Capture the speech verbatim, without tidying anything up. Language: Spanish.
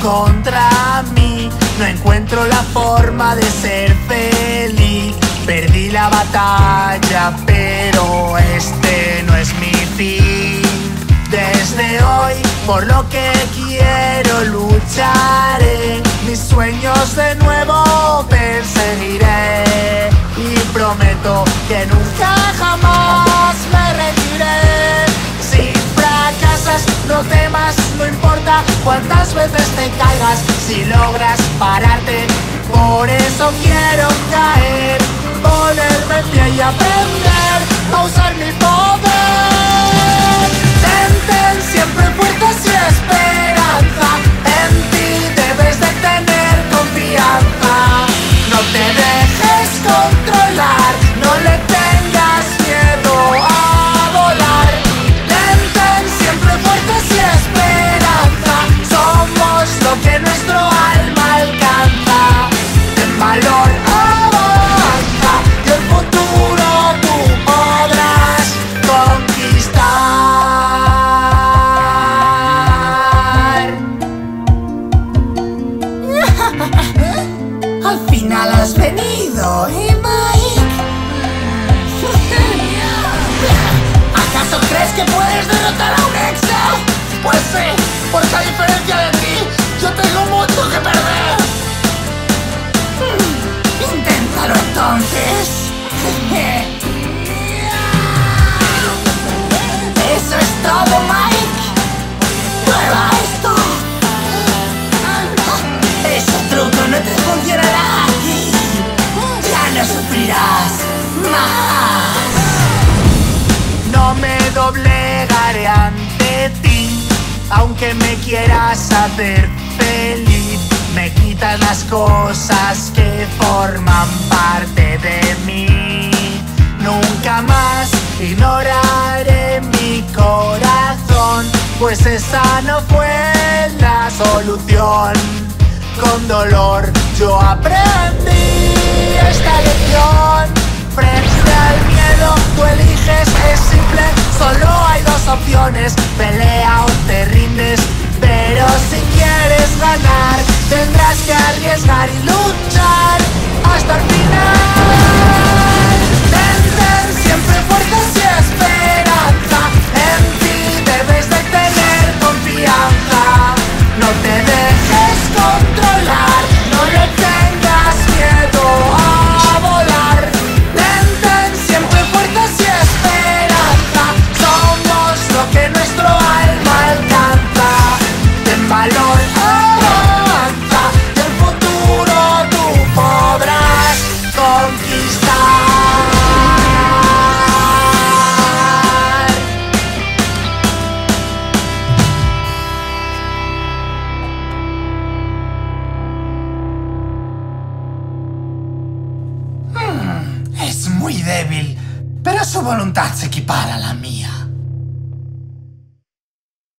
contra mí. No encuentro la forma de ser feliz. Perdí la batalla, pero este no es mi fin. Desde hoy, por lo que quiero lucharé. Mis sueños de nuevo perseguiré. Y prometo que nunca jamás me rendiré. Si fracasas, no temas, no importa cuántas veces te caigas. Si logras pararte, por eso quiero caer. Ponerme en pie y aprender a usar mi poder. Ten, ten siempre fuerzas y esperanza. En ti debes de tener confianza. No te dejes controlar, no le tengas miedo a volar. Ten, ten siempre fuerzas y esperanza. Somos lo que nuestro alma alcanza. Ten valor, avanza, y el futuro tú podrás conquistar. Al final has venido, ¿eh, Mike? ¿Acaso crees que puedes derrotar a un exa? Pues sí, porque a diferencia de ti, yo tengo mucho que perder. Inténtalo entonces. Eso es todo, Mike. Prueba esto. Ese truco no te funcionará aquí. Ya no sufrirás más. No me doblegaré ante ti, aunque me quieras hacer feliz. Me quitas las cosas que forman parte de mí. Nunca más ignoraré mi corazón, pues esa no fue la solución. Con dolor yo aprendí esta lección. Frente al miedo tú eliges, es simple, solo hay dos opciones: pelea o te rindes. Pero si quieres ganar, tendrás que arriesgar y luchar hasta el final. Ten, ten siempre fuerzas y esperanza. En ti debes de tener confianza. No te dejes controlar, no le tengas miedo a volar. Ten, ten siempre fuerzas y esperanza. Somos lo que nuestro alma alcanza. Ten valor, avanza, y el futuro tú podrás conquistar. Hmm, es muy débil, pero su voluntad se equipara a la mía.